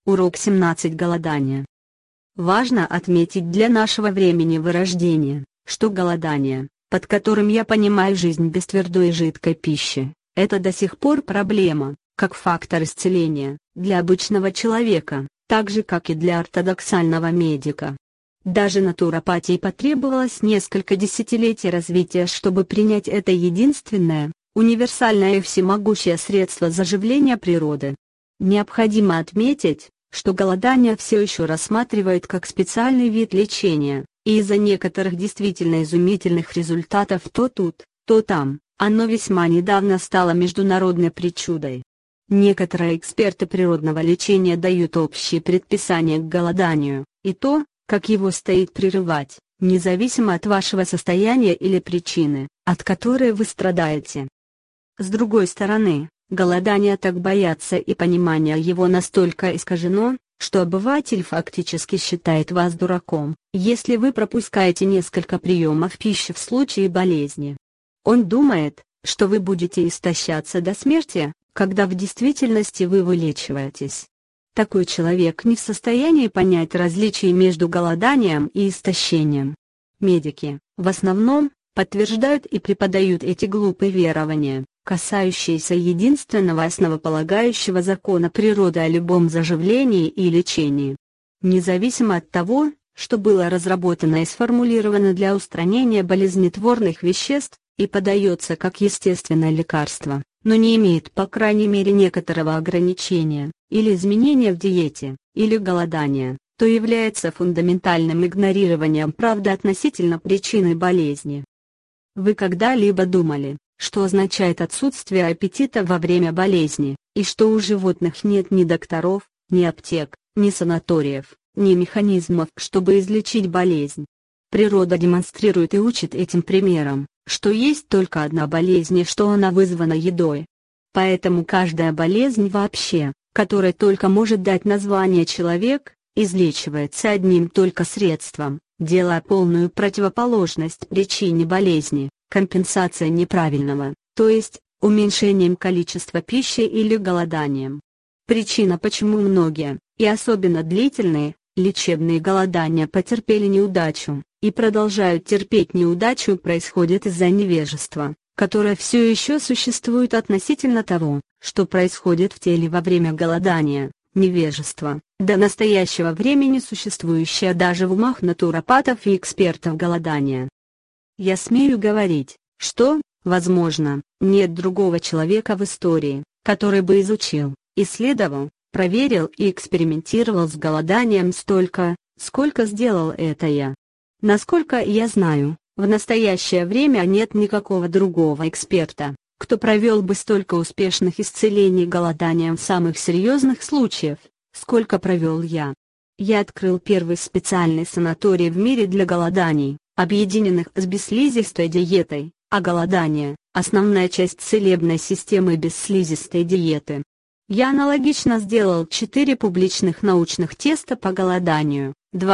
Урок 17. Голодание. Важно отметить для нашего времени вырождения, что голодание, под которым я понимаю жизнь без твердой и жидкой пищи, это до сих пор проблема, как фактор исцеления, для обычного человека, так же как и для ортодоксального медика. Даже натуропатии потребовалось несколько десятилетий развития, чтобы принять это единственное, универсальное и всемогущее средство заживления природы. Необходимо отметить, что голодание все еще рассматривают как специальный вид лечения, и из-за некоторых действительно изумительных результатов то тут, то там, оно весьма недавно стало международной причудой. Некоторые эксперты природного лечения дают общие предписания к голоданию, и то, как его стоит прерывать, независимо от вашего состояния или причины, от которой вы страдаете. С другой стороны, голодание так боятся и понимание его настолько искажено, что обыватель фактически считает вас дураком, если вы пропускаете несколько приемов пищи в случае болезни. Он думает, что вы будете истощаться до смерти, когда в действительности вы вылечиваетесь. Такой человек не в состоянии понять различий между голоданием и истощением. Медики, в основном, подтверждают и преподают эти глупые верования, касающиеся единственного основополагающего закона природы о любом заживлении и лечении. Независимо от того, что было разработано и сформулировано для устранения болезнетворных веществ, и подается как естественное лекарство, но не имеет по крайней мере некоторого ограничения, или изменения в диете, или голодания, то является фундаментальным игнорированием правды относительно причины болезни. Вы когда-либо думали, что означает отсутствие аппетита во время болезни, и что у животных нет ни докторов, ни аптек, ни санаториев, ни механизмов, чтобы излечить болезнь? Природа демонстрирует и учит этим примером, что есть только одна болезнь и что она вызвана едой. Поэтому каждая болезнь вообще, которой только может дать название человек, излечивается одним только средством, делая полную противоположность причине болезни, компенсацией неправильного, то есть, уменьшением количества пищи или голоданием. Причина, почему многие, и особенно длительные, лечебные голодания потерпели неудачу, и продолжают терпеть неудачу, происходит из-за невежества, которое все еще существует относительно того, что происходит в теле во время голодания, невежество, до настоящего времени существующее даже в умах натуропатов и экспертов голодания. Я смею говорить, что, возможно, нет другого человека в истории, который бы изучил, исследовал, проверил и экспериментировал с голоданием столько, сколько сделал это я. Насколько я знаю, в настоящее время нет никакого другого эксперта, кто провел бы столько успешных исцелений голоданием в самых серьезных случаях, сколько провел я. Я открыл первый специальный санаторий в мире для голоданий, объединенных с бесслизистой диетой, а голодание – основная часть целебной системы бесслизистой диеты. Я аналогично сделал 4 публичных научных теста по голоданию,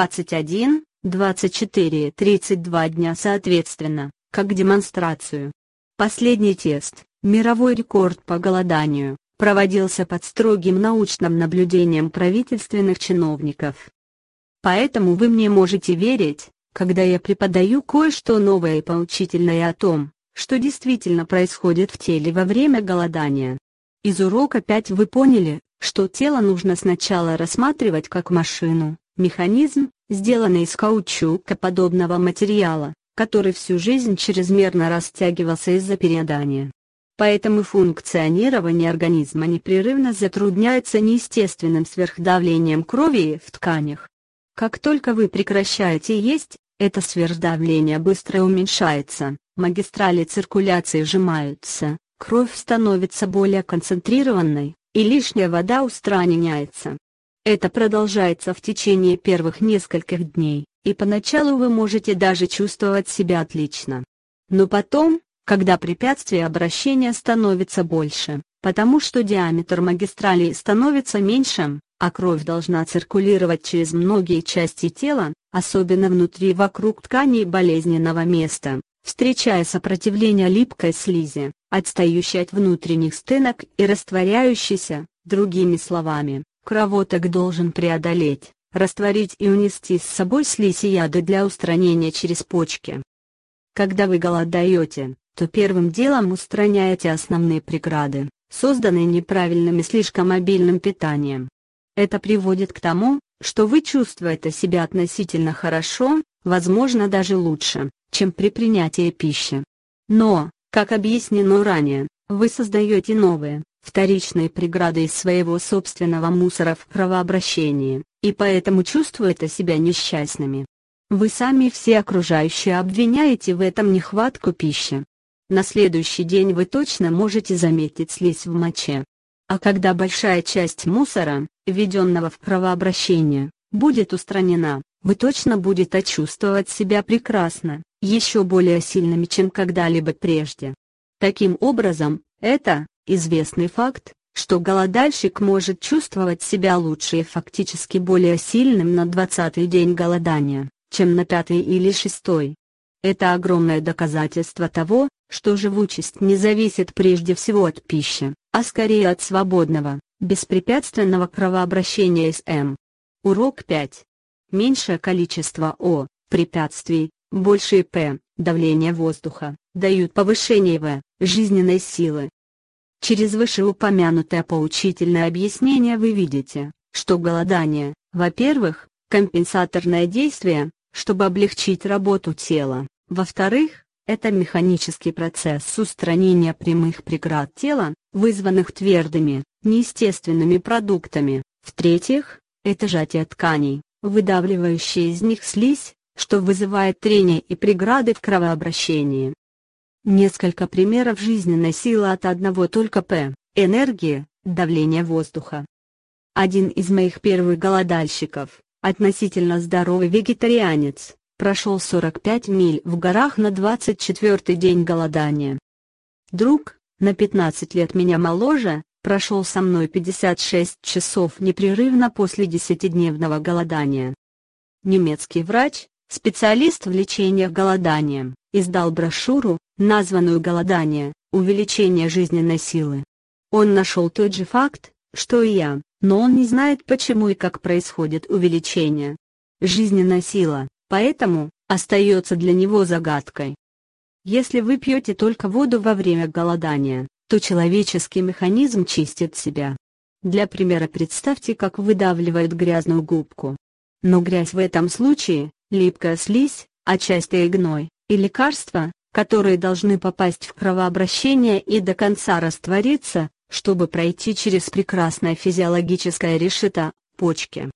21, 24 и 32 дня соответственно, как демонстрацию. Последний тест, мировой рекорд по голоданию, проводился под строгим научным наблюдением правительственных чиновников. Поэтому вы мне можете верить, когда я преподаю кое-что новое и поучительное о том, что действительно происходит в теле во время голодания. Из урока 5 вы поняли, что тело нужно сначала рассматривать как машину, механизм, сделанный из каучукоподобного материала, который всю жизнь чрезмерно растягивался из-за переедания. Поэтому функционирование организма непрерывно затрудняется неестественным сверхдавлением крови в тканях. Как только вы прекращаете есть, это сверхдавление быстро уменьшается, магистрали циркуляции сжимаются, кровь становится более концентрированной, и лишняя вода устраняется. Это продолжается в течение первых нескольких дней, и поначалу вы можете даже чувствовать себя отлично. Но потом, когда препятствие обращения становится больше, потому что диаметр магистралей становится меньше, а кровь должна циркулировать через многие части тела, особенно внутри и вокруг тканей болезненного места, встречая сопротивление липкой слизи, отстающей от внутренних стенок и растворяющейся, другими словами, кровоток должен преодолеть, растворить и унести с собой слизь и яды для устранения через почки. Когда вы голодаете, то первым делом устраняете основные преграды, созданные неправильным и слишком обильным питанием. Это приводит к тому, что вы чувствуете себя относительно хорошо, возможно даже лучше, чем при принятии пищи. Но, как объяснено ранее, вы создаете новые, вторичные преграды из своего собственного мусора в кровообращении, и поэтому чувствуете себя несчастными. Вы сами все окружающие обвиняете в этом нехватку пищи. На следующий день вы точно можете заметить слизь в моче. А когда большая часть мусора, введенного в кровообращение, будет устранена, вы точно будете чувствовать себя прекрасно, еще более сильными, чем когда-либо прежде. Таким образом, это известный факт, что голодальщик может чувствовать себя лучше и фактически более сильным на 20-й день голодания, чем на 5-й или 6-й. Это огромное доказательство того, что живучесть не зависит прежде всего от пищи, а скорее от свободного, беспрепятственного кровообращения СМ. Урок 5. Меньшее количество О, препятствий, большее П, давление воздуха, дают повышение В, жизненной силы. Через вышеупомянутое поучительное объяснение вы видите, что голодание, во-первых, компенсаторное действие, чтобы облегчить работу тела, во-вторых, это механический процесс устранения прямых преград тела, вызванных твердыми, неестественными продуктами, в-третьих, это сжатие тканей, выдавливающие из них слизь, что вызывает трение и преграды в кровообращении. Несколько примеров жизненной силы от одного только П. Энергия, давление воздуха. Один из моих первых голодальщиков, относительно здоровый вегетарианец, прошел 45 миль в горах на 24-й день голодания. Друг, на 15 лет меня моложе, прошел со мной 56 часов непрерывно после 10-дневного голодания. Немецкий врач, специалист в лечении голоданием, издал брошюру, названную «Голодание. Увеличение жизненной силы». Он нашел тот же факт, что и я, но он не знает, почему и как происходит увеличение. Жизненная сила, поэтому, остается для него загадкой. Если вы пьете только воду во время голодания, то человеческий механизм чистит себя. Для примера представьте, как выдавливает грязную губку. Но грязь в этом случае – липкая слизь, отчасти и гной, и лекарства, которые должны попасть в кровообращение и до конца раствориться, чтобы пройти через прекрасное физиологическое решето – почки.